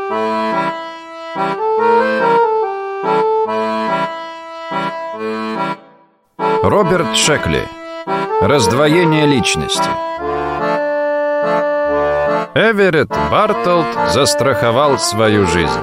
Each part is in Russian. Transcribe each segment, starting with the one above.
Роберт Шекли. Раздвоение личности. Эверетт Бартолд застраховал свою жизнь.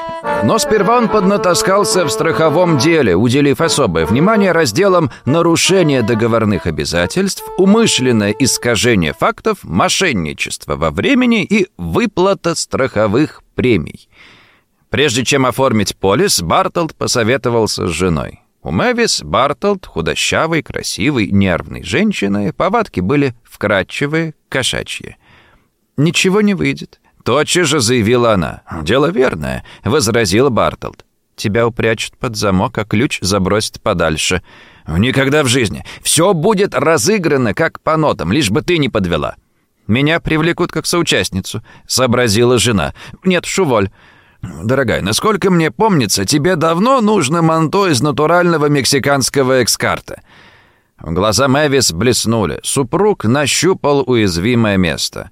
Но сперва он поднатаскался в страховом деле, уделив особое внимание разделам нарушения договорных обязательств, умышленное искажение фактов, мошенничество во времени и выплата страховых премий. Прежде чем оформить полис, Бартолд посоветовался с женой. У Мэвис Бартолд, худощавой, красивой, нервной женщины, повадки были вкрадчивые, кошачьи. «Ничего не выйдет», — тотчас же заявила она. «Дело верное», — возразил Бартолд. «Тебя упрячут под замок, а ключ забросят подальше». «Никогда в жизни. Все будет разыграно, как по нотам, лишь бы ты не подвела». «Меня привлекут как соучастницу», — сообразила жена. «Нет, шуволь». «Дорогая, насколько мне помнится, тебе давно нужно манто из натурального мексиканского экскарта». Глаза Мэвис блеснули. Супруг нащупал уязвимое место.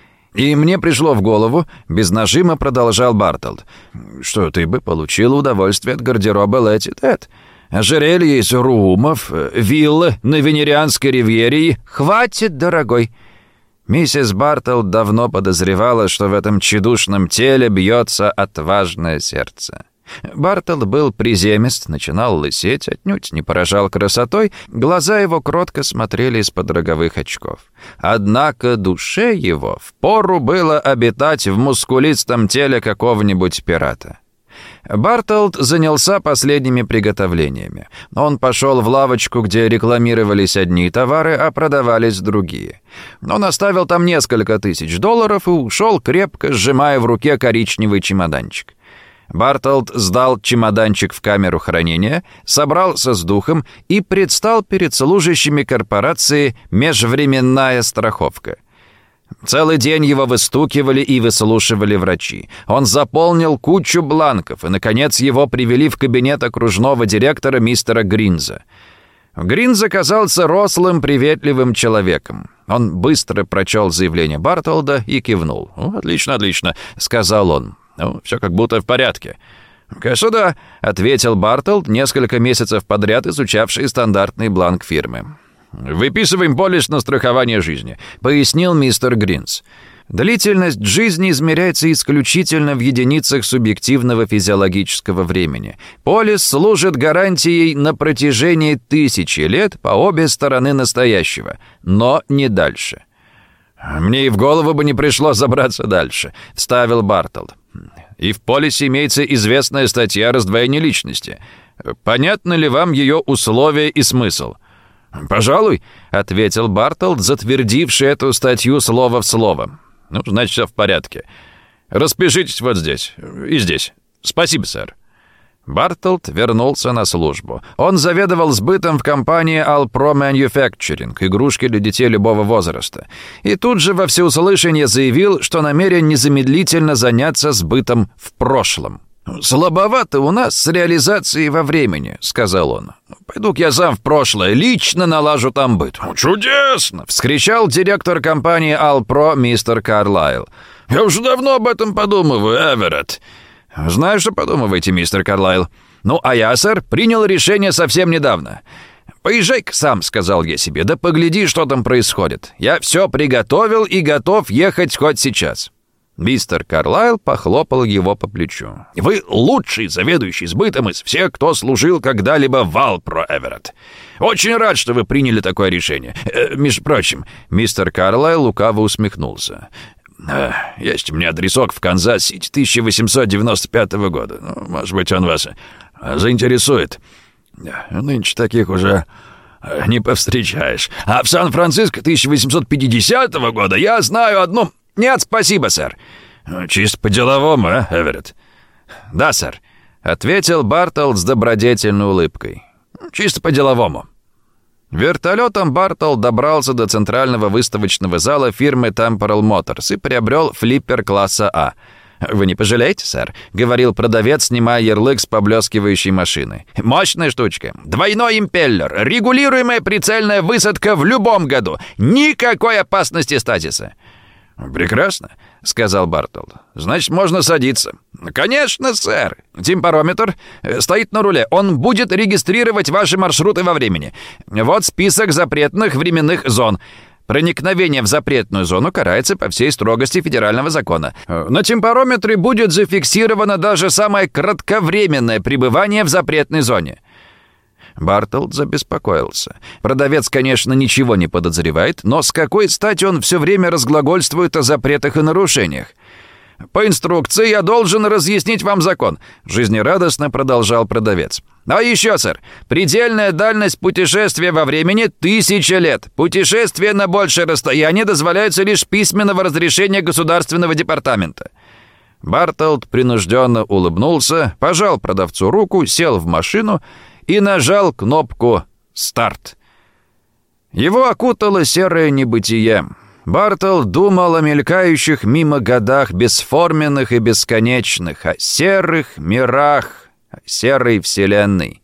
«И мне пришло в голову», — без нажима продолжал Бартолд, «что ты бы получил удовольствие от гардероба Лети Тед. Ожерелье из румов, виллы на Венерианской ривьере. Хватит, дорогой». Миссис Бартолд давно подозревала, что в этом тщедушном теле бьется отважное сердце. Бартолд был приземист, начинал лысеть, отнюдь не поражал красотой, глаза его кротко смотрели из-под роговых очков. Однако душе его впору было обитать в мускулистом теле какого-нибудь пирата. Бартолд занялся последними приготовлениями. Он пошел в лавочку, где рекламировались одни товары, а продавались другие. Он оставил там несколько тысяч долларов и ушел, крепко сжимая в руке коричневый чемоданчик. Бартолд сдал чемоданчик в камеру хранения, собрался с духом и предстал перед служащими корпорации «Межвременная страховка». Целый день его выстукивали и выслушивали врачи. Он заполнил кучу бланков, и, наконец, его привели в кабинет окружного директора мистера Гринза. Гринз оказался рослым, приветливым человеком. Он быстро прочел заявление Бартолда и кивнул. «Отлично, отлично», — сказал он. «Все как будто в порядке». «Сюда», — ответил Бартолд, несколько месяцев подряд изучавший стандартный бланк фирмы. «Выписываем полис на страхование жизни», — пояснил мистер Гринс. Длительность жизни измеряется исключительно в единицах субъективного физиологического времени. Полис служит гарантией на протяжении 1000 лет по обе стороны настоящего, но не дальше. «Мне и в голову бы не пришло забраться дальше», — вставил Бартолд. «И в полисе имеется известная статья раздвоения личности. Понятно ли вам ее условия и смысл?» «Пожалуй», — ответил Бартолд, затвердивший эту статью слово в слово. «Значит, все в порядке. Распишитесь вот здесь и здесь. Спасибо, сэр». Бартолд вернулся на службу. Он заведовал сбытом в компании Alpro Manufacturing, игрушки для детей любого возраста. И тут же во всеуслышание заявил, что намерен незамедлительно заняться сбытом в прошлом. «Слабовато у нас с реализацией во времени», — сказал он. «Пойду-ка я сам в прошлое, лично налажу там быт». «Чудесно!» — вскричал директор компании Alpro мистер Карлайл. «Я уже давно об этом подумываю, Эверетт». «Знаю, что подумываете, мистер Карлайл. Ну, а я, сэр, принял решение совсем недавно. Поезжай-ка сам», — сказал я себе, — «да погляди, что там происходит. Я все приготовил и готов ехать хоть сейчас». Мистер Карлайл похлопал его по плечу. «Вы лучший заведующий сбытом из всех, кто служил когда-либо в Alpro, Эверетт. Очень рад, что вы приняли такое решение. Между прочим», — мистер Карлайл лукаво усмехнулся. «Есть у меня адресок в Канзас-Сити 1895 года. Может быть, он вас заинтересует. Нынче таких уже не повстречаешь. А в Сан-Франциско 1850 года я знаю одну...» «Нет, спасибо, сэр». «Чисто по-деловому, Эверетт?» «Да, сэр», — ответил Бартолд с добродетельной улыбкой. «Чисто по-деловому». Вертолетом Бартолд добрался до центрального выставочного зала фирмы Temporal Motors и приобрел флиппер класса А. «Вы не пожалеете, сэр?» — говорил продавец, снимая ярлык с поблескивающей машины. «Мощная штучка. Двойной импеллер. Регулируемая прицельная высадка в любом году. Никакой опасности стазиса». «Прекрасно», — сказал Бартолд. «Значит, можно садиться». «Конечно, сэр. Темперометр стоит на руле. Он будет регистрировать ваши маршруты во времени. Вот список запретных временных зон. Проникновение в запретную зону карается по всей строгости федерального закона. На темперометре будет зафиксировано даже самое кратковременное пребывание в запретной зоне». Бартолд забеспокоился. Продавец, конечно, ничего не подозревает, но с какой стати он все время разглагольствует о запретах и нарушениях? «По инструкции я должен разъяснить вам закон», — жизнерадостно продолжал продавец. «А еще, сэр, предельная дальность путешествия во времени 1000 лет. Путешествие на большее расстояние дозволяется лишь письменного разрешения государственного департамента». Бартолд принужденно улыбнулся, пожал продавцу руку, сел в машину и нажал кнопку «Старт». Его окутало серое небытие. Бартолд думал о мелькающих мимо годах бесформенных и бесконечных, о серых мирах, о серой вселенной.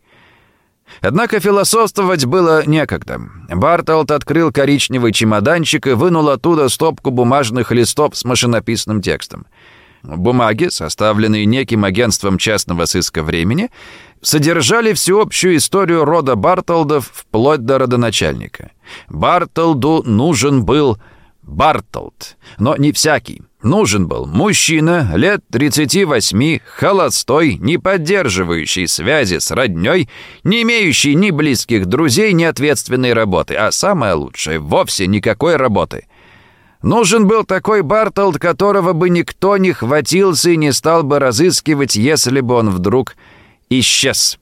Однако философствовать было некогда. Бартолд открыл коричневый чемоданчик и вынул оттуда стопку бумажных листов с машинописным текстом. Бумаги, составленные неким агентством частного сыска времени, содержали всеобщую историю рода Бартолдов вплоть до родоначальника. Бартолду нужен был Бартолд, но не всякий. Нужен был мужчина лет 38, холостой, не поддерживающий связи с роднёй, не имеющий ни близких друзей, ни ответственной работы, а самое лучшее — вовсе никакой работы. Нужен был такой Бартолд, которого бы никто не хватился и не стал бы разыскивать, если бы он вдруг исчез.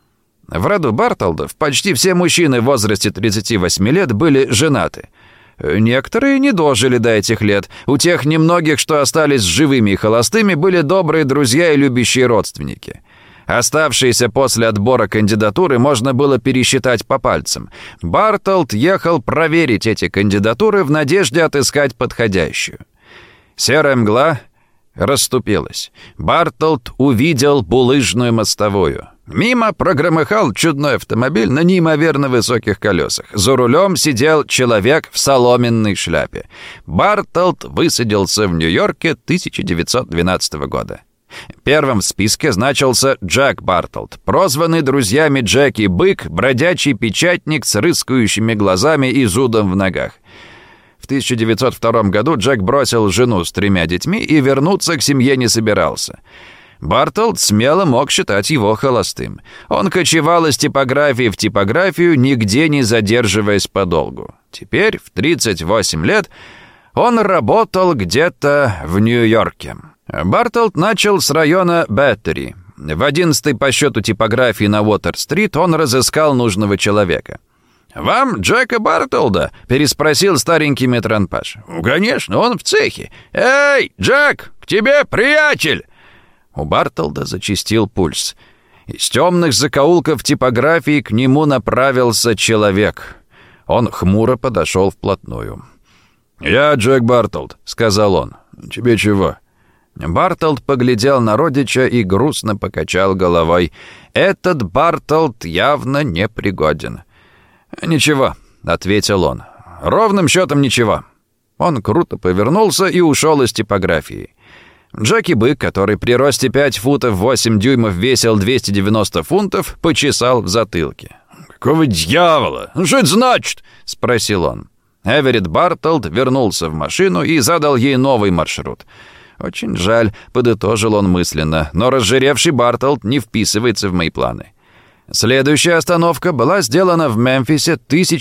В роду Бартолдов почти все мужчины в возрасте 38 лет были женаты. Некоторые не дожили до этих лет. У тех немногих, что остались живыми и холостыми, были добрые друзья и любящие родственники. Оставшиеся после отбора кандидатуры можно было пересчитать по пальцам. Бартолд ехал проверить эти кандидатуры в надежде отыскать подходящую. Серая мгла расступилась. Бартолд увидел булыжную мостовую. Мимо прогромыхал чудной автомобиль на неимоверно высоких колесах. За рулем сидел человек в соломенной шляпе. Бартолд высадился в Нью-Йорке 1912 года. Первым в списке значился Джек Бартолд, прозванный друзьями Джеки Бык, бродячий печатник с рыскающими глазами и зудом в ногах. В 1902 году Джек бросил жену с 3 детьми и вернуться к семье не собирался. Бартолд смело мог считать его холостым. Он кочевал из типографии в типографию, нигде не задерживаясь подолгу. Теперь, в 38 лет, он работал где-то в Нью-Йорке. Бартолд начал с района Беттери. В 11-й по счету типографии на Уотер-стрит он разыскал нужного человека. «Вам Джека Бартолда?» — переспросил старенький метранпаш. «Конечно, он в цехе. Эй, Джек, к тебе приятель!» У Бартолда зачастил пульс. Из темных закоулков типографии к нему направился человек. Он хмуро подошел вплотную. «Я Джек Бартолд», — сказал он. «Тебе чего?» Бартолд поглядел на родича и грустно покачал головой. «Этот Бартолд явно непригоден». «Ничего», — ответил он. «Ровным счетом ничего». Он круто повернулся и ушел из типографии. Джеки Бык, который при росте 5 футов 8 дюймов весил 290 фунтов, почесал в затылке. «Какого дьявола? Что это значит?» — спросил он. Эверетт Бартолд вернулся в машину и задал ей новый маршрут. «Очень жаль», — подытожил он мысленно, «но разжиревший Бартолд не вписывается в мои планы». Следующая остановка была сделана в Мемфисе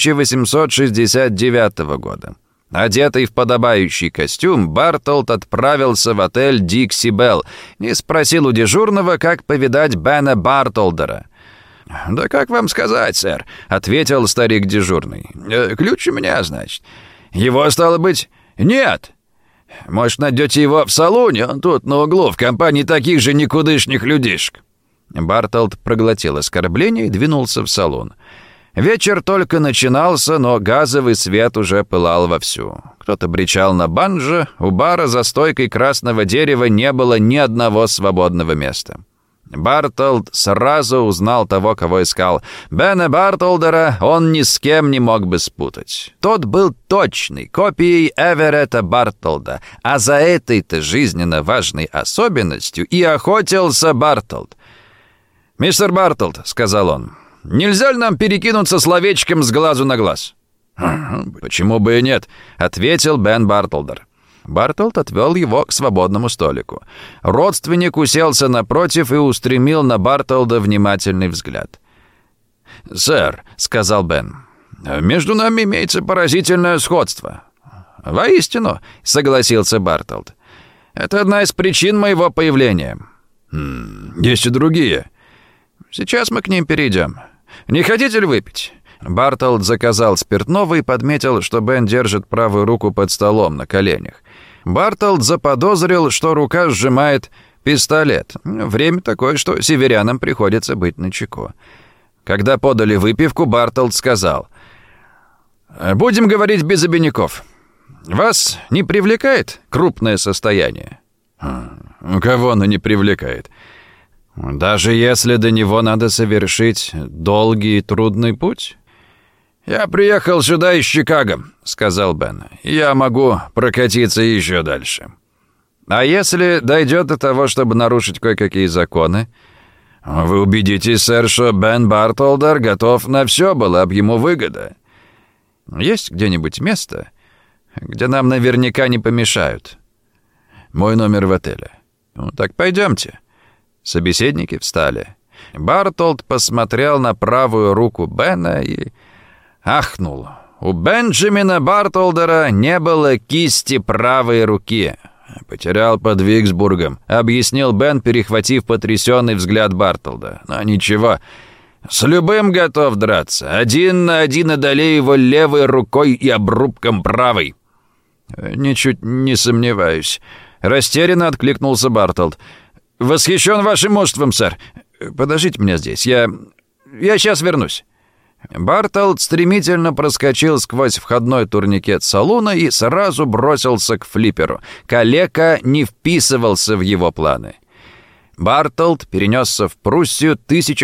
1869 года. Одетый в подобающий костюм, Бартолд отправился в отель «Дикси Белл» и спросил у дежурного, как повидать Бена Бартолдера. «Да как вам сказать, сэр?» — ответил старик дежурный. «Ключ у меня, значит. Его, стало быть, нет. Может, найдете его в салоне? Он тут на углу, в компании таких же никудышних людишек». Бартолд проглотил оскорбление и двинулся в салон. Вечер только начинался, но газовый свет уже пылал вовсю. Кто-то бричал на банджо, у бара за стойкой красного дерева не было ни одного свободного места. Бартолд сразу узнал того, кого искал. Бена Бартолдера он ни с кем не мог бы спутать. Тот был точной копией Эверетта Бартолда, а за этой-то жизненно важной особенностью и охотился Бартолд. «Мистер Бартолд», — сказал он, — «нельзя ли нам перекинуться словечком с глазу на глаз?» «Почему бы и нет?» — ответил Бен Бартолдер. Бартолд отвел его к свободному столику. Родственник уселся напротив и устремил на Бартолда внимательный взгляд. «Сэр», — сказал Бен, — «между нами имеется поразительное сходство». «Воистину», — согласился Бартолд, — «это одна из причин моего появления». «Есть и другие». «Сейчас мы к ним перейдем. Не хотите ли выпить?» Бартолд заказал спиртного и подметил, что Бен держит правую руку под столом на коленях. Бартолд заподозрил, что рука сжимает пистолет. Время такое, что северянам приходится быть начеку. Когда подали выпивку, Бартолд сказал: «Будем говорить без обиняков. Вас не привлекает крупное состояние?» «Кого оно не привлекает?» «Даже если до него надо совершить долгий и трудный путь?» «Я приехал сюда из Чикаго», — сказал Бен. «Я могу прокатиться еще дальше». «А если дойдет до того, чтобы нарушить кое-какие законы?» «Вы убедитесь, сэр, что Бен Бартолдер готов на все, была бы ему выгода». «Есть где-нибудь место, где нам наверняка не помешают?» «Мой номер в отеле». «Так пойдемте». Собеседники встали. Бартолд посмотрел на правую руку Бена и ахнул. У Бенджамина Бартолдера не было кисти правой руки. «Потерял под Виксбургом», — объяснил Бен, перехватив потрясенный взгляд Бартолда. «Но ничего, с любым готов драться. 1 на 1 одолею его левой рукой и обрубком правой». «Ничуть не сомневаюсь», — растерянно откликнулся Бартолд. «Восхищен вашим мужеством, сэр. Подождите меня здесь, я сейчас вернусь». Бартолд стремительно проскочил сквозь входной турникет салуна и сразу бросился к флипперу. Калека не вписывался в его планы. Бартолд перенесся в Пруссию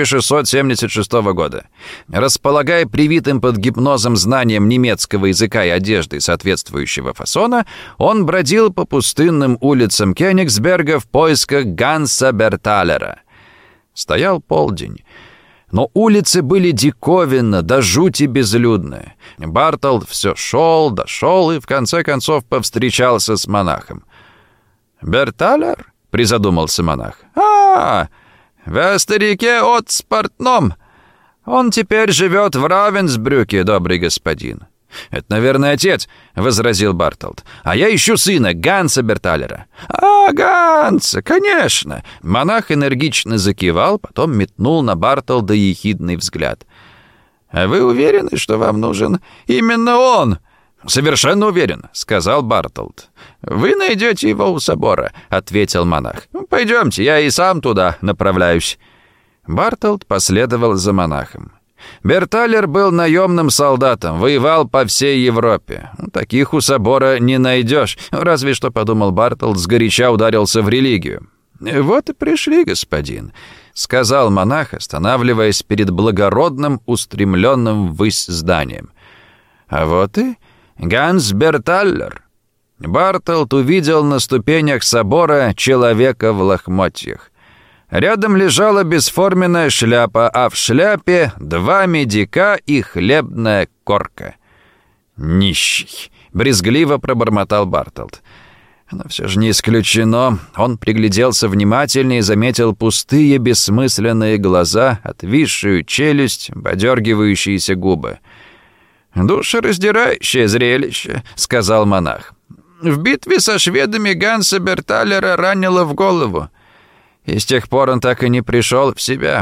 1676 года. Располагая привитым под гипнозом знанием немецкого языка и одежды соответствующего фасона, он бродил по пустынным улицам Кёнигсберга в поисках Ганса Берталера. Стоял полдень. Но улицы были диковинно, до жути безлюдны. Бартолд все дошел и в конце концов повстречался с монахом. «Берталер?» — призадумался монах. «А, вы о старике от Спартном. Он теперь живет в Равенсбрюке, добрый господин». «Это, наверное, отец», — возразил Бартолд. «А я ищу сына, Ганса Берталера». «А, Ганса, конечно!» Монах энергично закивал, потом метнул на Бартолда ехидный взгляд. «А вы уверены, что вам нужен именно он?» «Совершенно уверен», — сказал Бартолд. «Вы найдете его у собора», — ответил монах. «Пойдемте, я и сам туда направляюсь». Бартолд последовал за монахом. Берталер был наемным солдатом, воевал по всей Европе. Таких у собора не найдешь. Разве что, подумал Бартолд, сгоряча ударился в религию. «Вот и пришли, господин», — сказал монах, останавливаясь перед благородным, устремленным ввысь зданием. «А вот и Ганс Берталер». Бартолд увидел на ступенях собора человека в лохмотьях. Рядом лежала бесформенная шляпа, а в шляпе 2 медика и хлебная корка. «Нищий!» — брезгливо пробормотал Бартолд. Но все же не исключено. Он пригляделся внимательнее и заметил пустые бессмысленные глаза, отвисшую челюсть, подергивающиеся губы. «Душераздирающее зрелище», — сказал монах. «В битве со шведами Ганса Берталера ранило в голову. И с тех пор он так и не пришел в себя».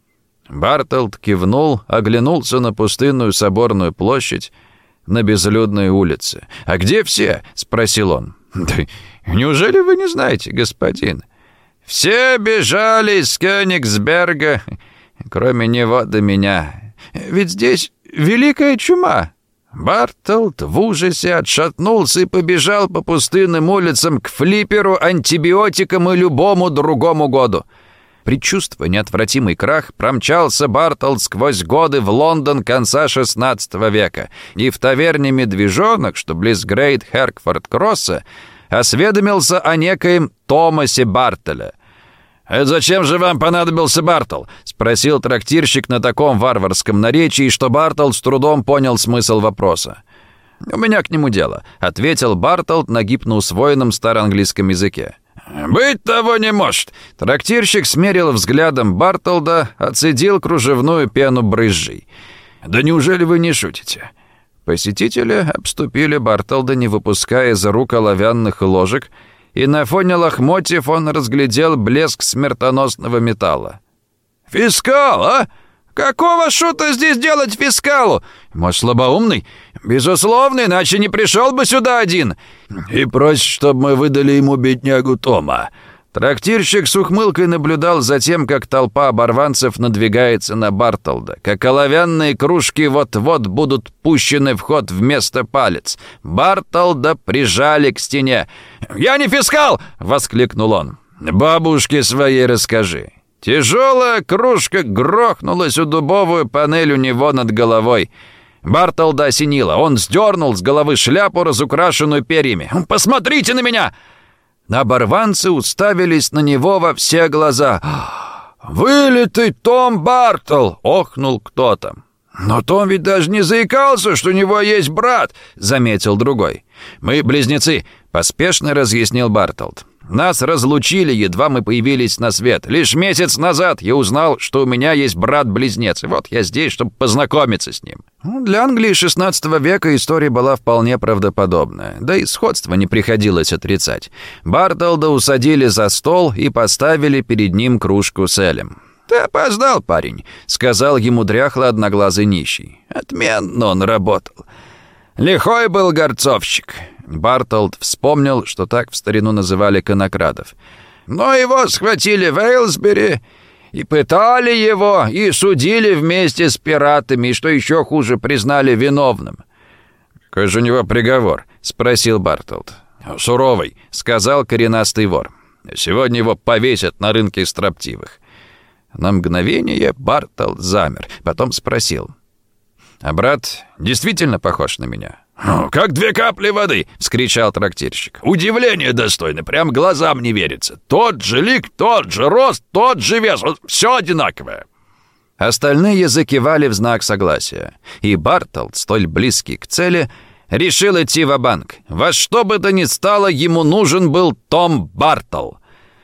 Бартолд кивнул, оглянулся на пустынную соборную площадь, на безлюдные улицы. «А где все?» — спросил он. «Да неужели вы не знаете, господин? Все бежали из Кёнигсберга, кроме него до меня. Ведь здесь великая чума». Бартолд в ужасе отшатнулся и побежал по пустынным улицам к флипперу, антибиотикам и любому другому году. Предчувствуя неотвратимый крах, промчался Бартолд сквозь годы в Лондон конца XVI века и в таверне «Медвежонок», что близ Грейт Херкфорд-Кросса, осведомился о некоем Томасе Бартоле. «Это зачем же вам понадобился Бартол?» — спросил трактирщик на таком варварском наречии, что Бартолд с трудом понял смысл вопроса. «У меня к нему дело», — ответил Бартолд на гибко усвоенном староанглийском языке. «Быть того не может!» Трактирщик смерил взглядом Бартолда, оцедил кружевную пену брызжей. «Да неужели вы не шутите?» Посетители обступили Бартолда, не выпуская из рук оловянных ложек, и на фоне лохмотьев он разглядел блеск смертоносного металла. «Фискал, а? Какого шута здесь делать фискалу? Может, слабоумный? Безусловно, иначе не пришел бы сюда один. И просит, чтобы мы выдали ему беднягу Тома». Трактирщик с ухмылкой наблюдал за тем, как толпа оборванцев надвигается на Бартолда, как оловянные кружки вот-вот будут пущены в ход вместо палец. Бартолда прижали к стене. «Я не фискал!» — воскликнул он. «Бабушке своей расскажи». Тяжелая кружка грохнулась у дубовую панель у него над головой. Бартолда осенило. Он сдернул с головы шляпу, разукрашенную перьями. «Посмотрите на меня!» Оборванцы уставились на него во все глаза. «Вылитый Том Бартол!» — охнул кто-то. «Но Том ведь даже не заикался, что у него есть брат!» — заметил другой. «Мы близнецы», — поспешно разъяснил Бартолд. «Нас разлучили, едва мы появились на свет. Лишь месяц назад я узнал, что у меня есть брат-близнец. И вот я здесь, чтобы познакомиться с ним». Для Англии XVI века история была вполне правдоподобная. Да и сходство не приходилось отрицать. Бартолда усадили за стол и поставили перед ним кружку с элем. «Ты опоздал, парень», — сказал ему дряхлый одноглазый нищий. «Отменно он работал. Лихой был горцовщик». Бартолд вспомнил, что так в старину называли конокрадов. «Но его схватили в Эйлсбери и пытали его, и судили вместе с пиратами, и, что еще хуже, признали виновным». «Какой же у него приговор?» — спросил Бартолд. «Суровый», — сказал коренастый вор. «Сегодня его повесят на рынке строптивых». На мгновение Бартолд замер, потом спросил. «А брат действительно похож на меня?» «Как две капли воды!» — вскричал трактирщик. «Удивление достойно, прям глазам не верится. Тот же лик, тот же рост, тот же вес, все одинаковое». Остальные закивали в знак согласия. И Бартолд, столь близкий к цели, решил идти ва-банк. Во что бы то ни стало, ему нужен был Том Бартол.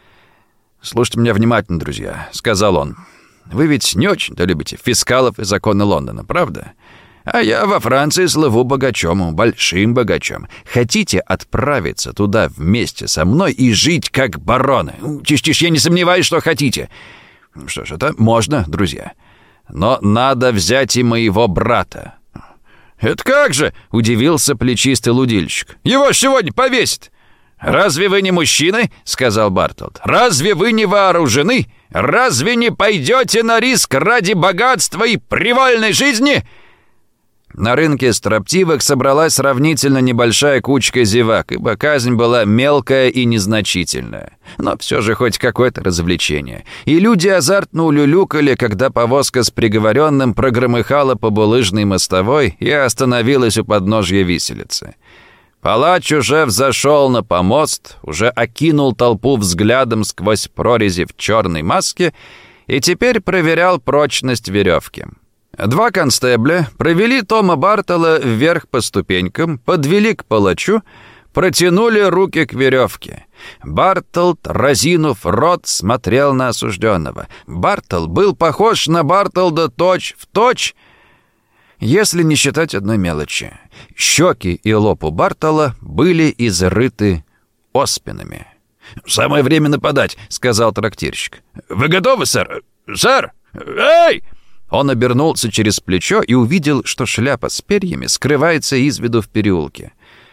«Слушайте меня внимательно, друзья», — сказал он. «Вы ведь не очень-то любите фискалов и законы Лондона, правда? А я во Франции слыву богачом, большим богачом. Хотите отправиться туда вместе со мной и жить как бароны? Тише, я не сомневаюсь, что хотите. Что ж, это можно, друзья. Но надо взять и моего брата». «Это как же?» — удивился плечистый лудильщик. «Его сегодня повесят». «Разве вы не мужчины?» — сказал Бартолд. «Разве вы не вооружены? Разве не пойдете на риск ради богатства и привольной жизни?» На рынке строптивых собралась сравнительно небольшая кучка зевак, ибо казнь была мелкая и незначительная. Но все же хоть какое-то развлечение. И люди азартно улюлюкали, когда повозка с приговоренным прогромыхала по булыжной мостовой и остановилась у подножья виселицы. Палач уже взошел на помост, уже окинул толпу взглядом сквозь прорези в черной маске и теперь проверял прочность веревки. Два констебля провели Тома Бартола вверх по ступенькам, подвели к палачу, протянули руки к веревке. Бартолд, разинув рот, смотрел на осужденного. Бартол был похож на Бартолда точь-в-точь, если не считать одной мелочи. Щеки и лоб у Бартола были изрыты оспинами. «Самое время нападать», — сказал трактирщик. «Вы готовы, сэр? Сэр! Эй!» Он обернулся через плечо и увидел, что шляпа с перьями скрывается из виду в переулке.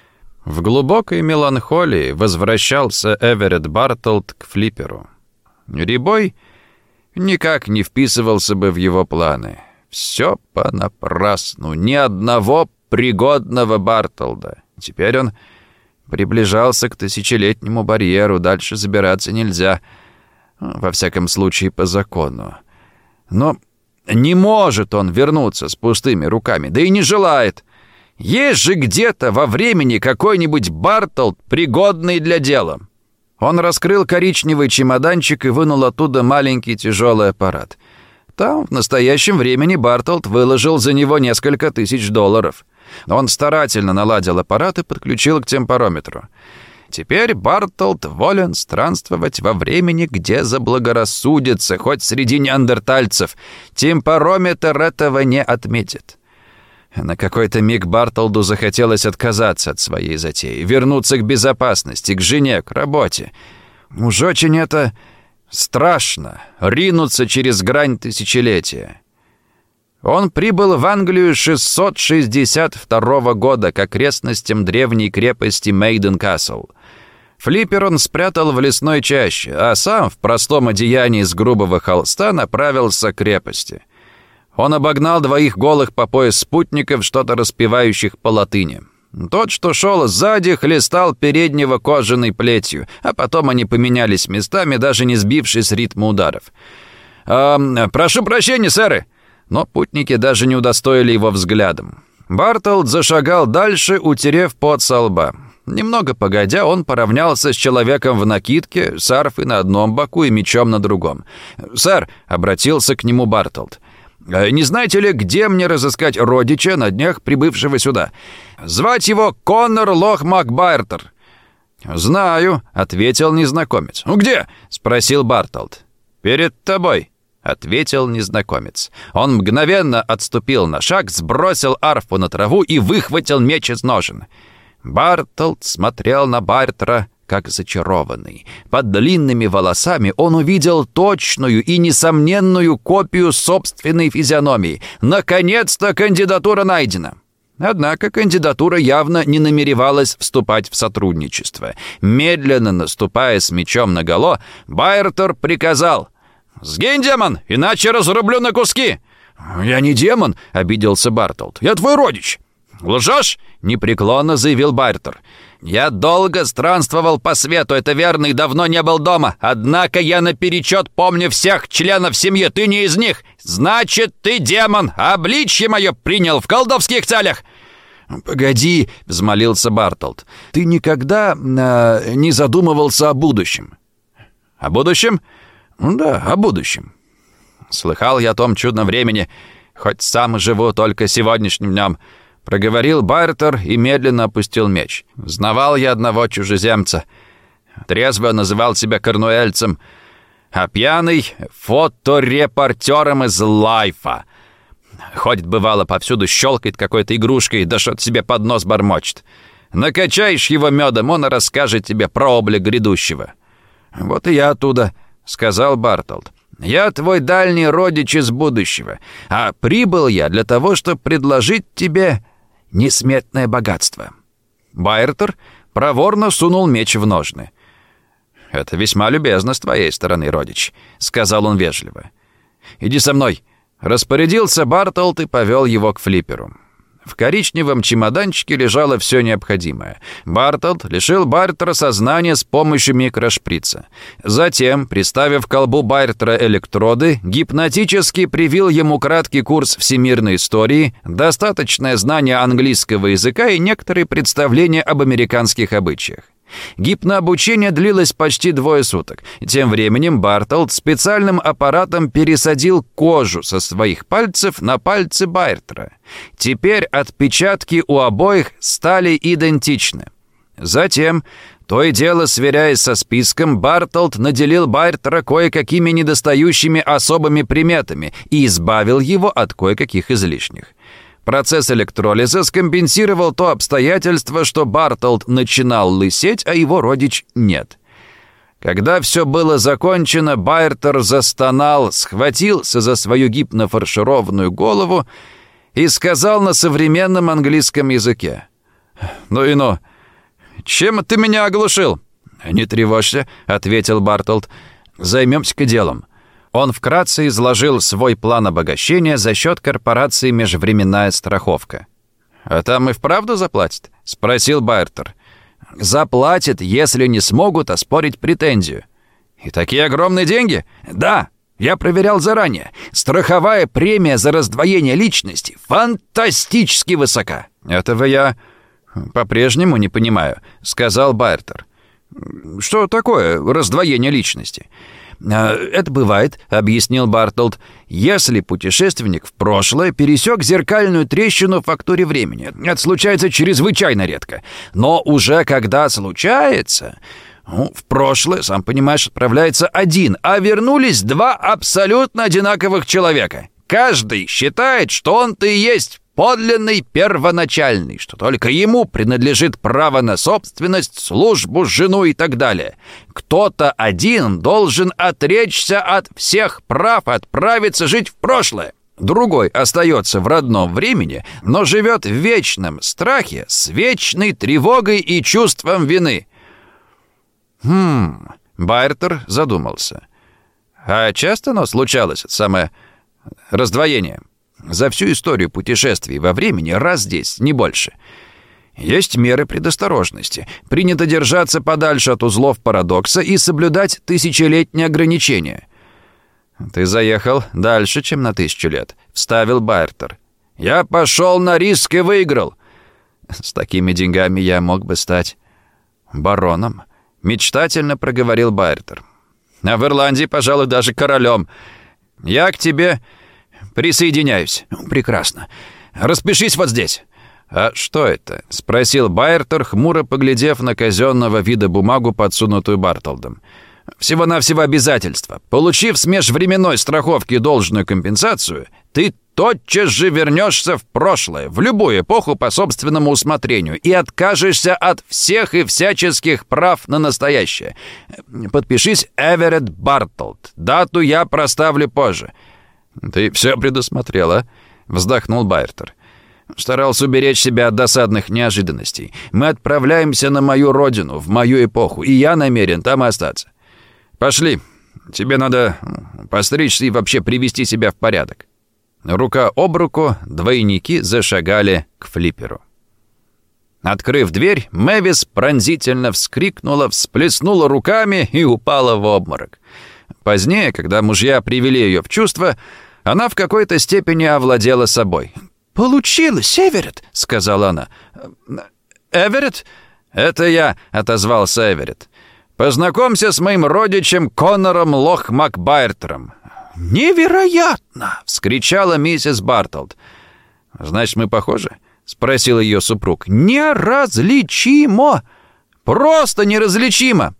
В глубокой меланхолии возвращался Эверетт Бартолд к флипперу. Рябой никак не вписывался бы в его планы. Все понапрасну, ни одного пригодного Бартолда. Теперь он приближался к тысячелетнему барьеру, дальше забираться нельзя. Во всяком случае, по закону. Но не может он вернуться с пустыми руками, да и не желает. Есть же где-то во времени какой-нибудь Бартолд, пригодный для дела. Он раскрыл коричневый чемоданчик и вынул оттуда маленький тяжелый аппарат. Там в настоящем времени Бартолд выложил за него несколько тысяч $. Он старательно наладил аппарат и подключил к темпорометру. Теперь Бартолд волен странствовать во времени, где заблагорассудится, хоть среди неандертальцев. Темпорометр этого не отметит. На какой-то миг Бартолду захотелось отказаться от своей затеи, вернуться к безопасности, к жене, к работе. Уж очень это страшно — ринуться через грань тысячелетия. Он прибыл в Англию 662 года к окрестностям древней крепости Мейден-Касл. Флиппер он спрятал в лесной чаще, а сам в простом одеянии из грубого холста направился к крепости. Он обогнал 2 голых по пояс спутников, что-то распевающих по латыни. Тот, что шел сзади, хлестал переднего кожаной плетью, а потом они поменялись местами, даже не сбившись с ритма ударов. «Прошу прощения, сэры!» Но путники даже не удостоили его взглядом. Бартолд зашагал дальше, утерев пот со лба. Немного погодя, он поравнялся с человеком в накидке, с арфой на одном боку и мечом на другом. «Сэр», — обратился к нему Бартолд, — «не знаете ли, где мне разыскать родича, на днях прибывшего сюда? Звать его Коннор Лох Макбайртер». «Знаю», — ответил незнакомец. «Ну где?» — спросил Бартолд. «Перед тобой», — ответил незнакомец. Он мгновенно отступил на шаг, сбросил арфу на траву и выхватил меч из ножен. Бартолд смотрел на Байртера как зачарованный. Под длинными волосами он увидел точную и несомненную копию собственной физиономии. Наконец-то кандидатура найдена. Однако кандидатура явно не намеревалась вступать в сотрудничество. Медленно наступая с мечом наголо, Байртер приказал: «Сгинь, демон, иначе разрублю на куски!» «Я не демон», — обиделся Бартолд. «Я твой родич». «Лжешь?» — непреклонно заявил Байртер. «Я долго странствовал по свету, это верно, и давно не был дома. Однако я наперечет помню всех членов семьи, ты не из них. Значит, ты демон, а обличье мое принял в колдовских целях». «Погоди», — взмолился Бартолд. «Ты никогда не задумывался о будущем?» «О будущем?» «Да, о будущем». «Слыхал я о том чудном времени, хоть сам живу только сегодняшним днем», — проговорил Байртер и медленно опустил меч. «Знавал я одного чужеземца. Трезво называл себя корнуэльцем, а пьяный — фоторепортером из Лайфа. Ходит, бывало, повсюду, щелкает какой-то игрушкой, да что-то себе под нос бормочет. Накачаешь его медом, он и расскажет тебе про облик грядущего». «Вот и я оттуда», — сказал Бартолд. «Я твой дальний родич из будущего, а прибыл я для того, чтобы предложить тебе несметное богатство». Байртер проворно сунул меч в ножны. «Это весьма любезно с твоей стороны, родич», — сказал он вежливо. «Иди со мной», — распорядился Бартолд и повел его к Флипперу. В коричневом чемоданчике лежало все необходимое. Бартолд лишил Байртера сознания с помощью микрошприца. Затем, приставив к колбу Байртера электроды, гипнотически привил ему краткий курс всемирной истории, достаточное знание английского языка и некоторые представления об американских обычаях. Гипнообучение длилось почти 2 суток. Тем временем Бартолд специальным аппаратом пересадил кожу со своих пальцев на пальцы Байртера. Теперь отпечатки у обоих стали идентичны. Затем, то и дело сверяясь со списком, Бартолд наделил Байртера кое-какими недостающими особыми приметами и избавил его от кое-каких излишних. Процесс электролиза скомпенсировал то обстоятельство, что Бартолд начинал лысеть, а его родич нет. Когда все было закончено, Байртер застонал, схватился за свою гипнофаршированную голову и сказал на современном английском языке: «Ну и ну, чем ты меня оглушил?» «Не тревожься», — ответил Бартолд, — «займемся-ка делом». Он вкратце изложил свой план обогащения за счет корпорации «Межвременная страховка». «А там и вправду заплатят?» — спросил Байртер. «Заплатят, если не смогут оспорить претензию». «И такие огромные деньги?» «Да, я проверял заранее. Страховая премия за раздвоение личности фантастически высока». «Этого я по-прежнему не понимаю», — сказал Байертер. «Что такое раздвоение личности?» «Это бывает», — объяснил Бартлд, «если путешественник в прошлое пересек зеркальную трещину в фактуре времени. Это случается чрезвычайно редко. Но уже когда случается... в прошлое, сам понимаешь, отправляется один, а вернулись два абсолютно одинаковых человека. Каждый считает, что он-то и есть подлинный первоначальный, что только ему принадлежит право на собственность, службу, жену и так далее. Кто-то один должен отречься от всех прав, отправиться жить в прошлое. Другой остается в родном времени, но живет в вечном страхе, с вечной тревогой и чувством вины». Байертер задумался. «А часто оно случалось, это самое раздвоение?» «За всю историю путешествий во времени раз 10, не больше. Есть меры предосторожности. Принято держаться подальше от узлов парадокса и соблюдать тысячелетние ограничения». «Ты заехал дальше, чем на 1000 лет», — вставил Байертер. «Я пошел на риск и выиграл». «С такими деньгами я мог бы стать бароном», — мечтательно проговорил Байертер. «А в Ирландии, пожалуй, даже королем. Я к тебе присоединяюсь». «Прекрасно. Распишись вот здесь». «А что это?» — спросил Байертер, хмуро поглядев на казенного вида бумагу, подсунутую Бартлдом. «Всего-навсего обязательство. Получив с межвременной страховки должную компенсацию, ты тотчас же вернешься в прошлое, в любую эпоху по собственному усмотрению, и откажешься от всех и всяческих прав на настоящее. Подпишись Эверетт Бартлд. Дату я проставлю позже». «Ты все предусмотрел, а?» — вздохнул Байертер. «Старался уберечь себя от досадных неожиданностей. Мы отправляемся на мою родину, в мою эпоху, и я намерен там остаться. Пошли. Тебе надо постричься и вообще привести себя в порядок». Рука об руку двойники зашагали к флипперу. Открыв дверь, Мэвис пронзительно вскрикнула, всплеснула руками и упала в обморок. Позднее, когда мужья привели ее в чувство, она в какой-то степени овладела собой. «Получилось, Эверетт!» — сказала она. «Эверетт?» «Это я», — отозвался Эверетт. «Познакомься с моим родичем Коннором Лох-Макбайертером». «Невероятно!» — вскричала миссис Бартлд. «Значит, мы похожи?» — спросил ее супруг. «Неразличимо! Просто неразличимо!»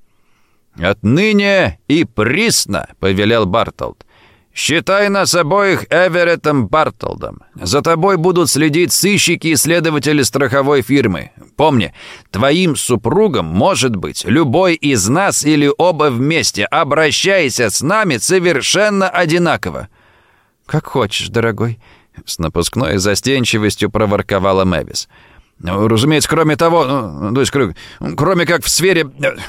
«Отныне и присно!» — повелел Бартлд. «Считай нас обоих Эвереттом Бартлдом. За тобой будут следить сыщики и следователи страховой фирмы. Помни, твоим супругом может быть любой из нас или оба вместе. Обращайся с нами совершенно одинаково». «Как хочешь, дорогой», — с напускной застенчивостью проворковала Мэвис. «Разумеется, кроме того, то есть, кроме как в сфере...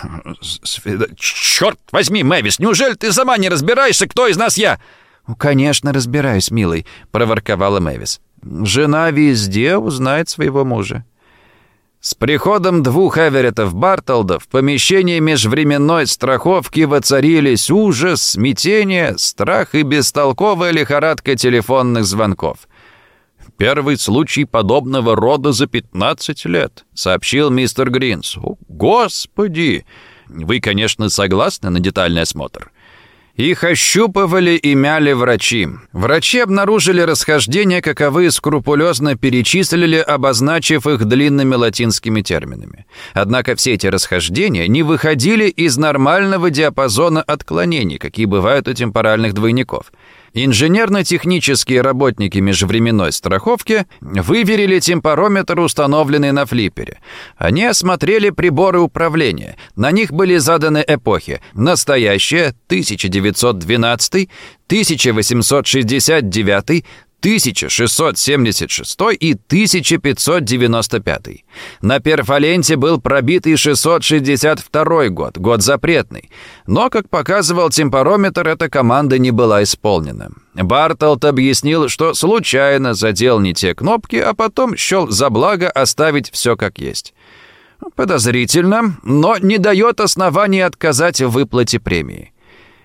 Черт возьми, Мэвис, неужели ты сама не разбираешься, кто из нас я?» «Конечно, разбираюсь, милый», — проворковала Мэвис. «Жена везде узнает своего мужа». С приходом двух Эвереттов Бартлдов в помещении межвременной страховки воцарились ужас, смятение, страх и бестолковая лихорадка телефонных звонков. «Первый случай подобного рода за 15 лет», — сообщил мистер Гринс. «О, Господи! Вы, конечно, согласны на детальный осмотр?» Их ощупывали и мяли врачи. Врачи обнаружили расхождения, каковы скрупулезно перечислили, обозначив их длинными латинскими терминами. Однако все эти расхождения не выходили из нормального диапазона отклонений, какие бывают у темпоральных двойников. Инженерно-технические работники межвременной страховки выверили темпорометр, установленный на флиппере. Они осмотрели приборы управления. На них были заданы эпохи: настоящая, 1912, 1869, 1676 и 1595. На перфоленте был пробит и 662 год, год запретный. Но, как показывал темпорометр, эта команда не была исполнена. Бартлд объяснил, что случайно задел не те кнопки, а потом счел за благо оставить все как есть. Подозрительно, но не дает оснований отказать в выплате премии.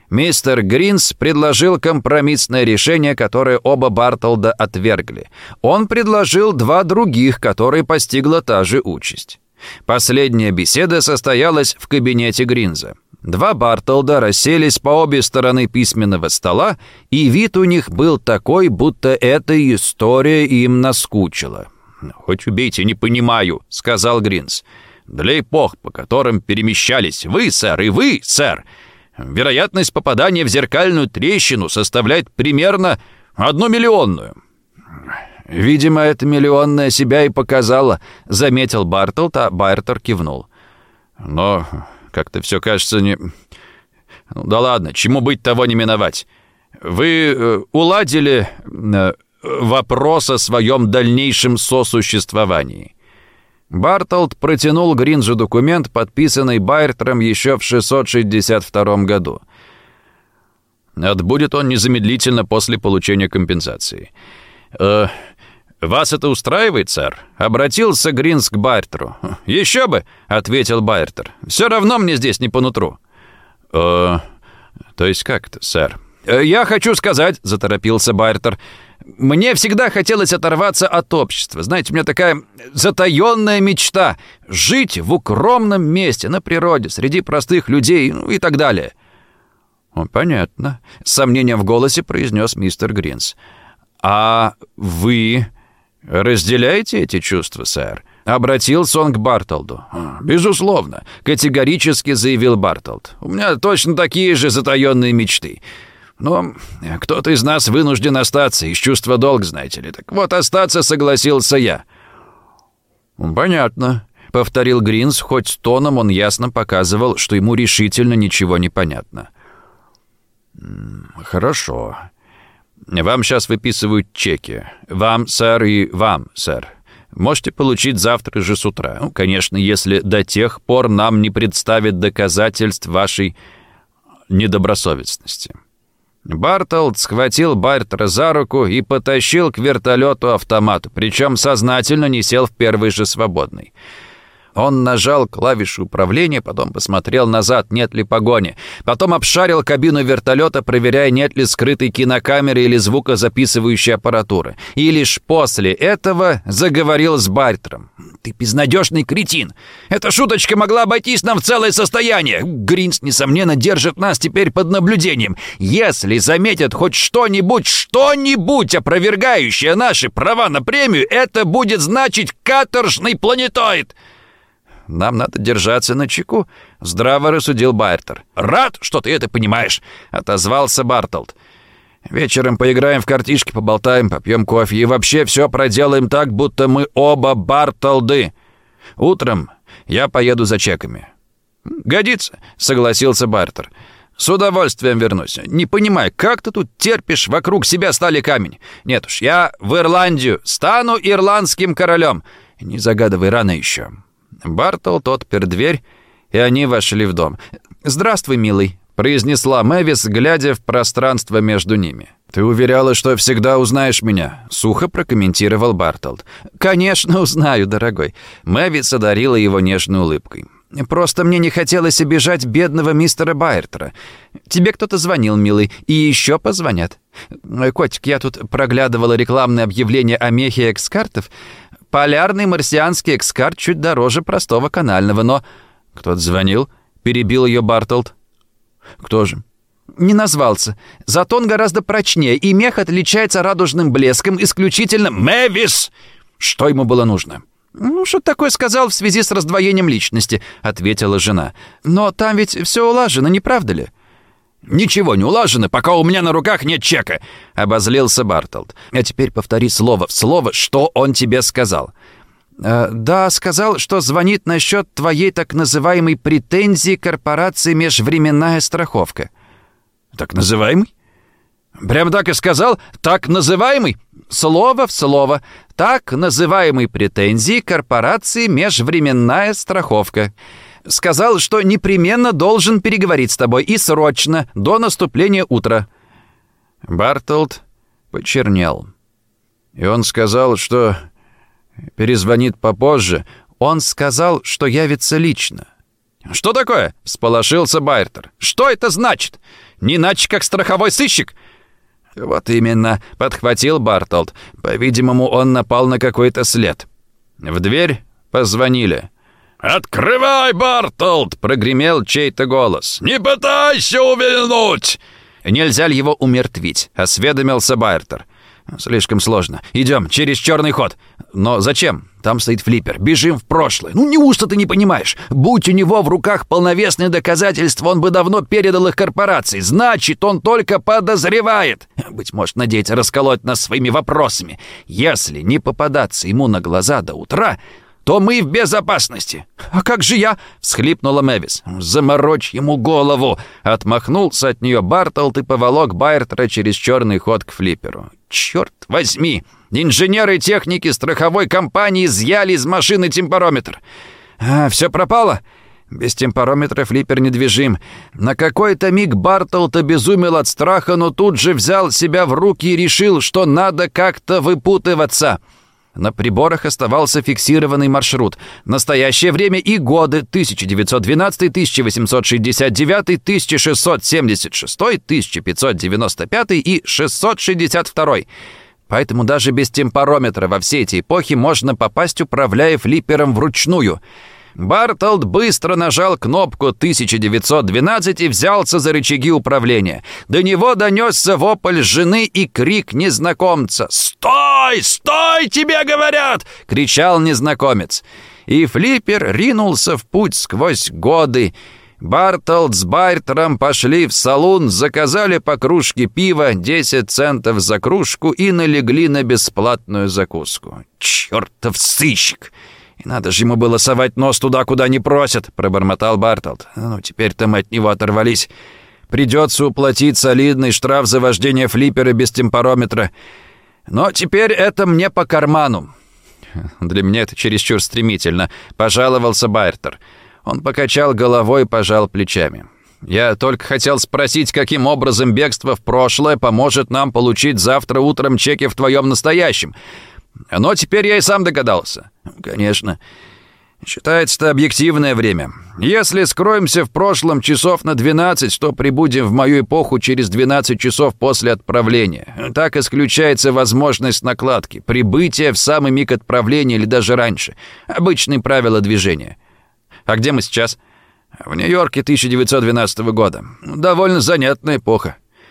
Мистер Гринс предложил компромиссное решение, которое оба Бартолда отвергли. Он предложил два других, которые постигла та же участь. Последняя беседа состоялась в кабинете Гринза. Два Бартолда расселись по обе стороны письменного стола, и вид у них был такой, будто эта история им наскучила. «Хоть убейте, не понимаю», — сказал Гринз. «Для эпох, по которым перемещались вы, сэр, и вы, сэр, вероятность попадания в зеркальную трещину составляет примерно 1 миллионную». «Видимо, эта миллионная себя и показала», — заметил Бартолд, а Бартер кивнул. «Но как-то все кажется не... Ну, да ладно, чему быть, того не миновать. Вы уладили вопрос о своем дальнейшем сосуществовании». Бартолд протянул Гринзу документ, подписанный Байертером еще в 662 году. Отбудет он незамедлительно после получения компенсации. «Вас это устраивает, сэр?» — обратился Гринз к Байертеру. «Еще бы!» — ответил Байертер. «Все равно мне здесь не по нутру». То есть как это, сэр?» «Я хочу сказать», — заторопился Байертер, «мне всегда хотелось оторваться от общества. Знаете, у меня такая затаенная мечта — жить в укромном месте, на природе, среди простых людей, ну и так далее». «Понятно», — с сомнением в голосе произнес мистер Гринз. «А вы разделяете эти чувства, сэр?» Обратился он к Бартолду. «Безусловно», — категорически заявил Бартолд. «У меня точно такие же затаенные мечты. Но кто-то из нас вынужден остаться, из чувства долга, знаете ли. Так вот, остаться согласился я». «Понятно», — повторил Гринз, хоть с тоном он ясно показывал, что ему решительно ничего не понятно. «Хорошо. Вам сейчас выписывают чеки. Вам, сэр, и вам, сэр. Можете получить завтра же с утра. Ну, конечно, если до тех пор нам не представят доказательств вашей недобросовестности». Бартолд схватил Байертера за руку и потащил к вертолету-автомату, причем сознательно не сел в первый же свободный. Он нажал клавишу управления, потом посмотрел назад, нет ли погони. Потом обшарил кабину вертолета, проверяя, нет ли скрытой кинокамеры или звукозаписывающей аппаратуры. И лишь после этого заговорил с Байертером. «Ты безнадежный кретин! Эта шуточка могла обойтись нам в целое состояние! Гринз, несомненно, держит нас теперь под наблюдением. Если заметят хоть что-нибудь опровергающее наши права на премию, это будет значить каторжный планетоид!» «Нам надо держаться начеку», — здраво рассудил Байертер. «Рад, что ты это понимаешь», — отозвался Бартолд. «Вечером поиграем в картишки, поболтаем, попьем кофе и вообще все проделаем так, будто мы оба Бартолды. Утром я поеду за чеками». «Годится», — согласился Байертер. «С удовольствием вернусь. Не понимаю, как ты тут терпишь, вокруг себя стали камень? Нет уж, я в Ирландию, стану ирландским королем. Не загадывай, рано еще». Бартолд отпер дверь, и они вошли в дом. «Здравствуй, милый», — произнесла Мэвис, глядя в пространство между ними. «Ты уверяла, что всегда узнаешь меня», — сухо прокомментировал Бартолд. «Конечно, узнаю, дорогой». Мэвис одарила его нежной улыбкой. «Просто мне не хотелось обижать бедного мистера Байертера. Тебе кто-то звонил, милый, и еще позвонят. Котик, я тут проглядывала рекламное объявление о мехе экскартов. Полярный марсианский экскарт чуть дороже простого канального, но...» «Кто-то звонил?» — перебил ее Бартолд. «Кто же?» «Не назвался. Зато он гораздо прочнее, и мех отличается радужным блеском исключительно...» «Мэвис!» Что ему было нужно? «Ну, что такое сказал в связи с раздвоением личности», — ответила жена. «Но там ведь все улажено, не правда ли?» «Ничего не улажено, пока у меня на руках нет чека», — обозлился Бартолд. «А теперь повтори слово в слово, что он тебе сказал». «Да, сказал, что звонит насчет твоей так называемой претензии корпорации «Межвременная страховка». «Так называемый? Прям так и сказал? Так называемый?» «Слово в слово. Так называемой претензии корпорации «Межвременная страховка». Сказал, что непременно должен переговорить с тобой, и срочно, до наступления утра». Бартолд почернел. «И он сказал, что перезвонит попозже». «Он сказал, что явится лично». «Что такое?» — всполошился Байртер. «Что это значит? Не иначе, как страховой сыщик?» «Вот именно», — подхватил Бартолд. «По-видимому, он напал на какой-то след». В дверь позвонили. «Открывай, Бартолд!» — прогремел чей-то голос. «Не пытайся увильнуть!» «Нельзя ли его умертвить?» — осведомился Байртер. «Слишком сложно. Идем через черный ход». «Но зачем? Там стоит флиппер. Бежим в прошлое. Неужто ты не понимаешь? Будь у него в руках полновесные доказательства, он бы давно передал их корпорации. Значит, он только подозревает. Быть может, надеется расколоть нас своими вопросами. Если не попадаться ему на глаза до утра, то мы в безопасности». «А как же я?» — всхлипнула Мэвис. «Заморочь ему голову!» — отмахнулся от нее Бартолд и поволок Байртера через черный ход к флипперу. «Черт возьми! Инженеры и техники страховой компании изъяли из машины темпорометр. Все пропало?» Без темпорометра флиппер недвижим. На какой-то миг Бартолд обезумел от страха, но тут же взял себя в руки и решил, что надо как-то выпутываться. На приборах оставался фиксированный маршрут. Настоящее время и годы: 1912, 1869, 1676, 1595 и 662. Поэтому даже без темпорометра во все эти эпохи можно попасть, управляя флиппером вручную. Бартолд быстро нажал кнопку 1912 и взялся за рычаги управления. До него донесся вопль жены и крик незнакомца. «Стой! Стой, тебе говорят!» — кричал незнакомец. И флиппер ринулся в путь сквозь годы. Бартолд с Байртером пошли в салун, заказали по кружке пива, 10 центов за кружку, и налегли на бесплатную закуску. «Чертов сыщик! И надо же ему было совать нос туда, куда не просят», — пробормотал Бартолд. «Теперь-то мы от него оторвались. Придется уплатить солидный штраф за вождение флиппера без темпорометра. Но теперь это мне по карману». «Для меня это чересчур стремительно», — пожаловался Байртер. Он покачал головой и пожал плечами. «Я только хотел спросить, каким образом бегство в прошлое поможет нам получить завтра утром чеки в твоем настоящем. Но теперь я и сам догадался». «Конечно. Считается, это объективное время. Если скроемся в прошлом часов на 12, то прибудем в мою эпоху через 12 часов после отправления. Так исключается возможность накладки, прибытия в самый миг отправления или даже раньше. Обычные правила движения». «А где мы сейчас?» «В Нью-Йорке 1912 года. Довольно занятная эпоха.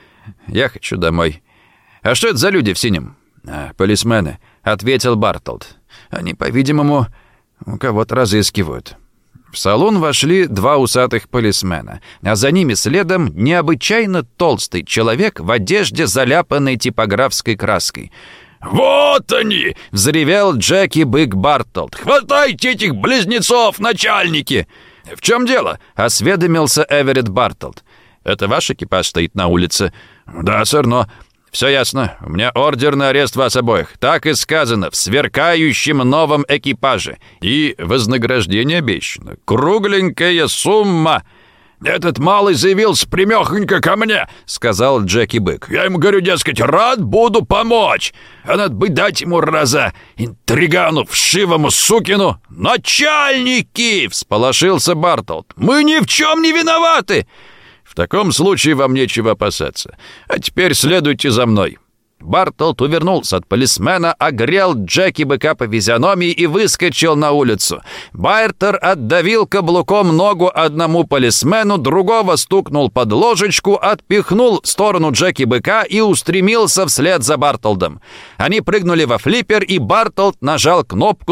Я хочу домой». «А что это за люди в синем?» «Полисмены», — ответил Бартолд. «Они, по-видимому, кого-то разыскивают». В салон вошли 2 усатых полисмена, а за ними следом необычайно толстый человек в одежде, заляпанной типографской краской. «Вот они!» — взревел Джеки Бык Бартолд. «Хватайте этих близнецов, начальники!» «В чем дело?» — осведомился Эверетт Бартолд. «Это ваш экипаж стоит на улице?» «Да, сэр, но...» «Все ясно. У меня ордер на арест вас обоих. Так и сказано, в сверкающем новом экипаже. И вознаграждение обещано. Кругленькая сумма». «Этот малый заявился прямехонько ко мне», — сказал Джеки Бык. «Я ему говорю, дескать, рад буду помочь. А надо бы дать ему раза интригану, вшивому сукину». «Начальники!» — всполошился Бартолд. «Мы ни в чем не виноваты!» «В таком случае вам нечего опасаться. А теперь следуйте за мной». Бартолд увернулся от полисмена, огрел Джеки Быка по физиономии и выскочил на улицу. Байртер отдавил каблуком ногу одному полисмену, другого стукнул под ложечку, отпихнул в сторону Джеки Быка и устремился вслед за Бартолдом. Они прыгнули во флиппер, и Бартолд нажал кнопку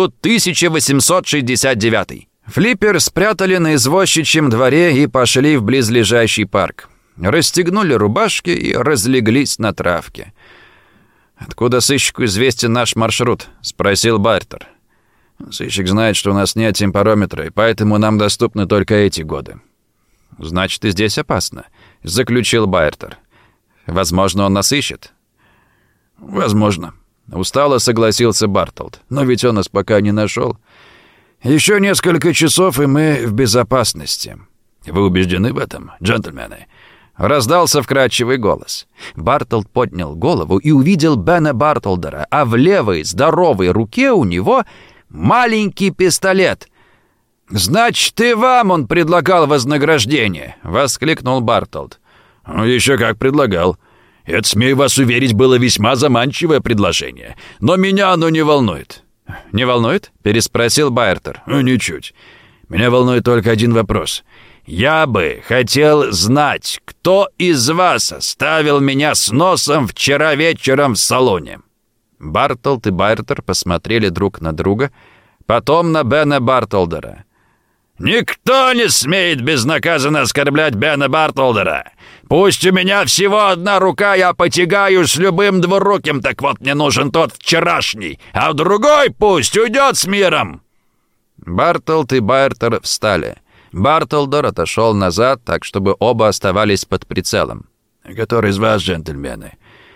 1869. Флиппер спрятали на извозчичьем дворе и пошли в близлежащий парк. Расстегнули рубашки и разлеглись на травке. «Откуда сыщику известен наш маршрут?» — спросил Байртер. «Сыщик знает, что у нас нет темпорометра, и поэтому нам доступны только эти годы». «Значит, и здесь опасно», — заключил Байртер. «Возможно, он нас ищет». «Возможно», — устало согласился Бартолд. «Но ведь он нас пока не нашел. Еще несколько часов, и мы в безопасности». «Вы убеждены в этом, джентльмены?» Раздался вкрадчивый голос. Бартолд поднял голову и увидел Бена Бартолдера, а в левой здоровой руке у него маленький пистолет. «Значит, и вам он предлагал вознаграждение!» — воскликнул Бартолд. «Еще как предлагал. Это, смею вас уверить, было весьма заманчивое предложение. Но меня оно не волнует». «Не волнует?» — переспросил Байертер. «Ничуть. Меня волнует только один вопрос. Я бы хотел знать, кто из вас оставил меня с носом вчера вечером в салоне». Бартолд и Байертер посмотрели друг на друга, потом на Бена Бартолдера. «Никто не смеет безнаказанно оскорблять Бена Бартолдера. Пусть у меня всего одна рука, я потягаю с любым двуруким, так вот мне нужен тот вчерашний, а другой пусть уйдет с миром». Бартолд и Байертер встали. Бартолдер отошел назад, так чтобы оба оставались под прицелом. «Который из вас, джентльмены?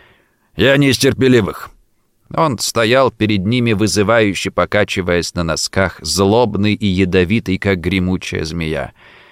Я не из терпеливых». Он стоял перед ними, вызывающе покачиваясь на носках, злобный и ядовитый, как гремучая змея.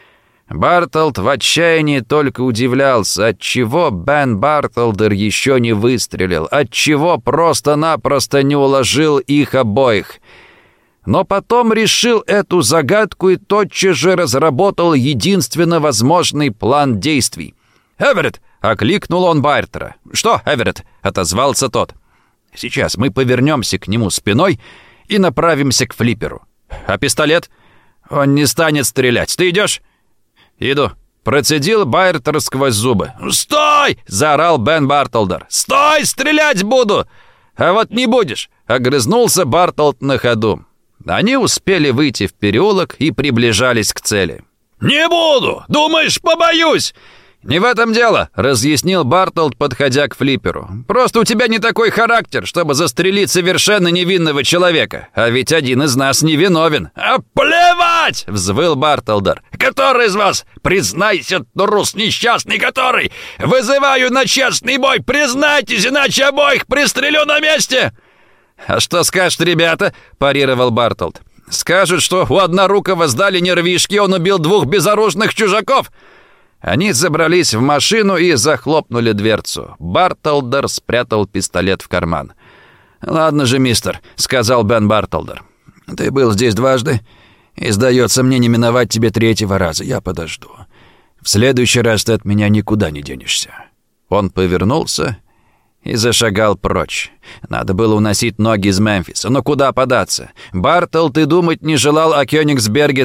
Бартолд в отчаянии только удивлялся, отчего Бен Бартолдер еще не выстрелил, отчего просто-напросто не уложил их обоих. Но потом решил эту загадку и тотчас же разработал единственно возможный план действий. «Эверетт!» — окликнул он Байертера. «Что, Эверетт?» — отозвался тот. «Сейчас мы повернемся к нему спиной и направимся к флипперу. А пистолет? Он не станет стрелять. Ты идешь?» «Иду», — процедил Байертер сквозь зубы. «Стой!» — заорал Бен Бартолдер. «Стой! Стрелять буду!» «А вот не будешь!» — огрызнулся Бартолд на ходу. Они успели выйти в переулок и приближались к цели. «Не буду! Думаешь, побоюсь?» «Не в этом дело», — разъяснил Бартолд, подходя к флипперу. «Просто у тебя не такой характер, чтобы застрелить совершенно невинного человека. А ведь один из нас невиновен». «А плевать!» — взвыл Бартолдер. «Который из вас? Признайся, трус несчастный, который! Вызываю на честный бой! Признайтесь, иначе обоих пристрелю на месте!» «А что скажут ребята?» — парировал Бартолд. «Скажут, что у однорукого сдали нервишки, он убил 2 безоружных чужаков». Они забрались в машину и захлопнули дверцу. Бартолдер спрятал пистолет в карман. «Ладно же, мистер», — сказал Бен Бартолдер. «Ты был здесь дважды, и, сдается мне, не миновать тебе 3-го раза. Я подожду. В следующий раз ты от меня никуда не денешься». Он повернулся и зашагал прочь. Надо было уносить ноги из Мемфиса, но куда податься? Бартолд и думать не желал о Кёнигсберге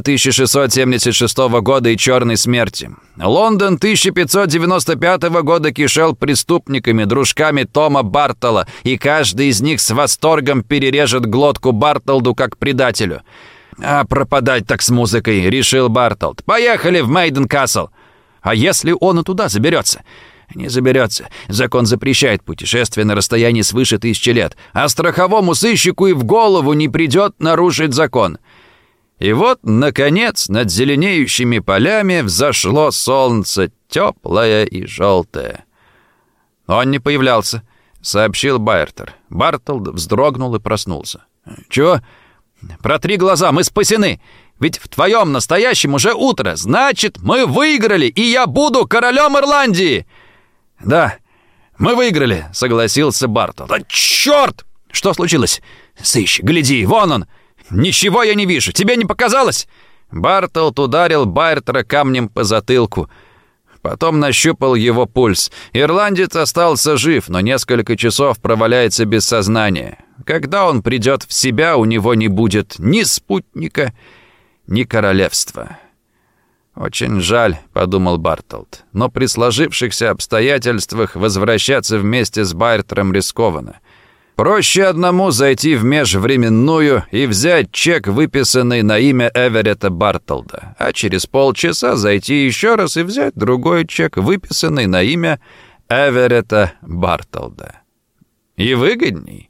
1676 года и черной смерти. Лондон 1595 года кишел преступниками, дружками Тома Бартола, и каждый из них с восторгом перережет глотку Бартолду как предателю. «А пропадать так с музыкой», — решил Бартолд. «Поехали в Мейден-Касл». «А если он и туда заберется?» «Не заберется. Закон запрещает путешествие на расстоянии свыше 1000 лет, а страховому сыщику и в голову не придет нарушить закон». И вот, наконец, над зеленеющими полями взошло солнце, теплое и желтое. «Он не появлялся», — сообщил Байертер. Бартолд вздрогнул и проснулся. «Чего?» «Протри глаза, мы спасены! Ведь в твоем настоящем уже утро. Значит, мы выиграли, и я буду королем Ирландии!» «Да, мы выиграли», — согласился Бартолд. «Да черт!» «Что случилось?» «Сыщик, гляди, вон он!» «Ничего я не вижу, тебе не показалось?» Бартолд ударил Байертера камнем по затылку. Потом нащупал его пульс. Ирландец остался жив, но несколько часов проваляется без сознания. Когда он придет в себя, у него не будет ни спутника, ни королевства. «Очень жаль», — подумал Бартолд, «но при сложившихся обстоятельствах возвращаться вместе с Байертером рискованно. Проще одному зайти в межвременную и взять чек, выписанный на имя Эверетта Бартолда, а через полчаса зайти еще раз и взять другой чек, выписанный на имя Эверетта Бартолда. И выгодней».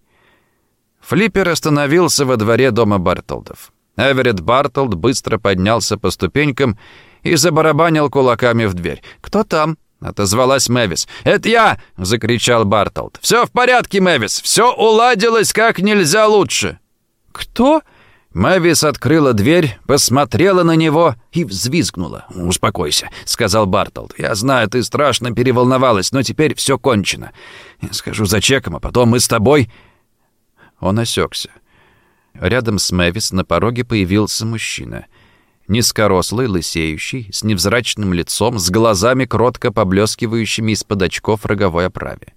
Флиппер остановился во дворе дома Бартолдов. Эверетт Бартолд быстро поднялся по ступенькам и забарабанил кулаками в дверь. «Кто там?» — отозвалась Мэвис. «Это я!» — закричал Бартолд. «Все в порядке, Мэвис! Все уладилось как нельзя лучше!» «Кто?» Мэвис открыла дверь, посмотрела на него и взвизгнула. «Успокойся», — сказал Бартолд. «Я знаю, ты страшно переволновалась, но теперь все кончено. Я схожу за чеком, а потом мы с тобой...» Он осекся. Рядом с Мэвис на пороге появился мужчина. низкорослый, лысеющий, с невзрачным лицом, с глазами, кротко поблескивающими из-под очков в роговой оправе.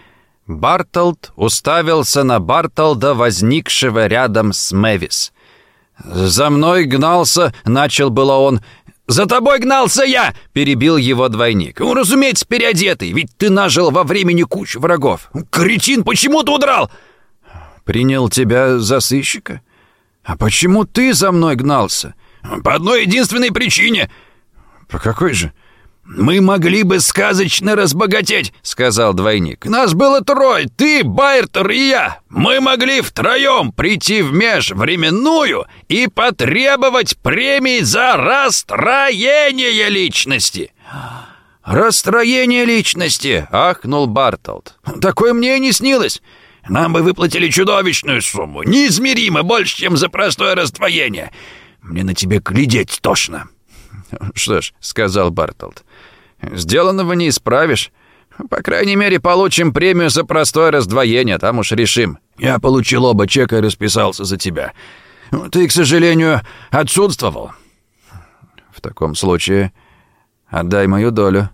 Бартолд уставился на Бартолда, возникшего рядом с Мэвис. «За мной гнался», — начал было он. «За тобой гнался я!» — перебил его двойник. «Ну, разумеется, переодетый, ведь ты нажил во времени кучу врагов. Кретин, почему ты удрал?» «Принял тебя за сыщика? А почему ты за мной гнался?» «По одной единственной причине». «По какой же?» «Мы могли бы сказочно разбогатеть», — сказал двойник. «Нас было трое, ты, Байртер и я. Мы могли втроем прийти в межвременную и потребовать премии за расстроение личности». «Расстроение личности», — ахнул Бартолд. «Такое мне и не снилось. Нам бы выплатили чудовищную сумму, неизмеримо больше, чем за простое раздвоение. Мне на тебе глядеть тошно». «Что ж», — сказал Бартолд, — «сделанного не исправишь. По крайней мере, получим премию за простое раздвоение, там уж решим». «Я получил оба чека и расписался за тебя. Ты, к сожалению, отсутствовал». «В таком случае отдай мою долю».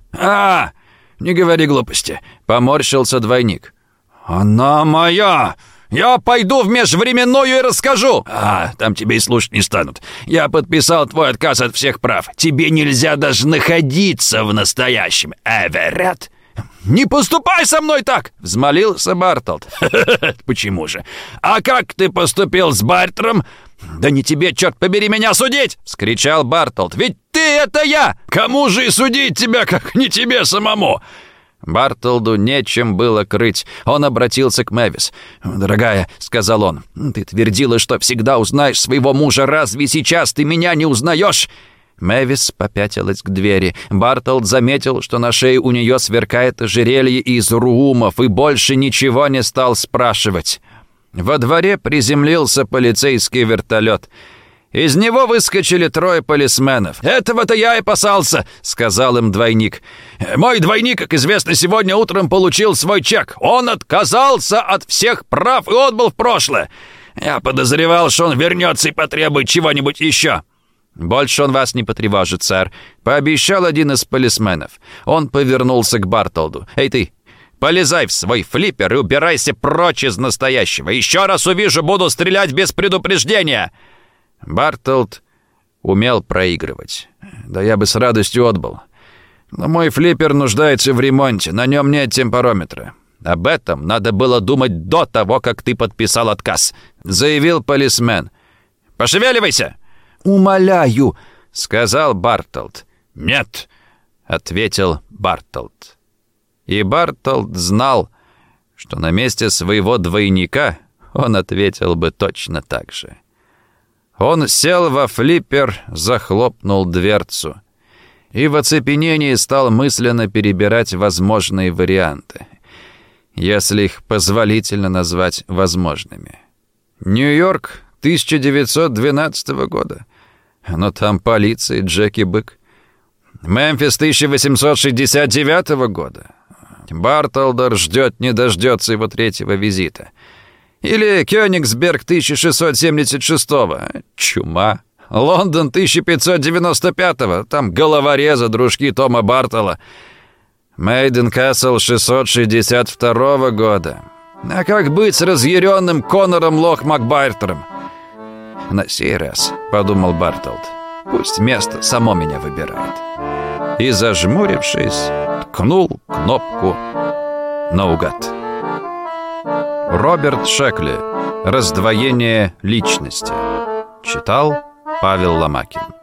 Не говори глупости», — поморщился двойник. «Она моя! Я пойду в межвременную и расскажу!» «Там тебе и слушать не станут. Я подписал твой отказ от всех прав. Тебе нельзя даже находиться в настоящем, Эверетт!» «Не поступай со мной так!» — взмолился Бартолд. «Почему же? А как ты поступил с Байртером?» «Да не тебе, черт побери, меня судить!» — вскричал Бартолд. «Ведь ты — это я! Кому же и судить тебя, как не тебе самому?» Бартолду нечем было крыть. Он обратился к Мэвис. «Дорогая», — сказал он, — «ты твердила, что всегда узнаешь своего мужа. Разве сейчас ты меня не узнаешь?» Мэвис попятилась к двери. Бартолд заметил, что на шее у нее сверкает ожерелье из руумов, и больше ничего не стал спрашивать. Во дворе приземлился полицейский вертолет. Из него выскочили трое полисменов. «Этого-то я и опасался», — сказал им двойник. «Мой двойник, как известно, сегодня утром получил свой чек. Он отказался от всех прав и отбыл в прошлое. Я подозревал, что он вернется и потребует чего-нибудь еще». «Больше он вас не потревожит, сэр», — пообещал один из полисменов. Он повернулся к Бартолду. «Эй ты, полезай в свой флиппер и убирайся прочь из настоящего. Еще раз увижу, буду стрелять без предупреждения». Бартолд умел проигрывать. «Да я бы с радостью отбыл. Но мой флиппер нуждается в ремонте, на нем нет темперометра». «Об этом надо было думать до того, как ты подписал отказ», — заявил полисмен. «Пошевеливайся!» «Умоляю», — сказал Бартолд. «Нет», — ответил Бартолд. И Бартолд знал, что на месте своего двойника он ответил бы точно так же. Он сел во флиппер, захлопнул дверцу и в оцепенении стал мысленно перебирать возможные варианты, если их позволительно назвать возможными. Нью-Йорк 1912 года. Но там полиция, Джеки Бык. Мемфис 1869 года. Бартолдер ждет не дождется его третьего визита. Или Кёнигсберг 1676-го. Чума. Лондон 1595-го. Там головорезы, дружки Тома Бартола. Мейден-Касл 662 года. А как быть с разъяренным Конором Лох-Макбайртером? На сей раз, подумал Бартолд, пусть место само меня выбирает. И, зажмурившись, ткнул кнопку наугад. Роберт Шекли. «Раздвоение личности». Читал Павел Ломакин.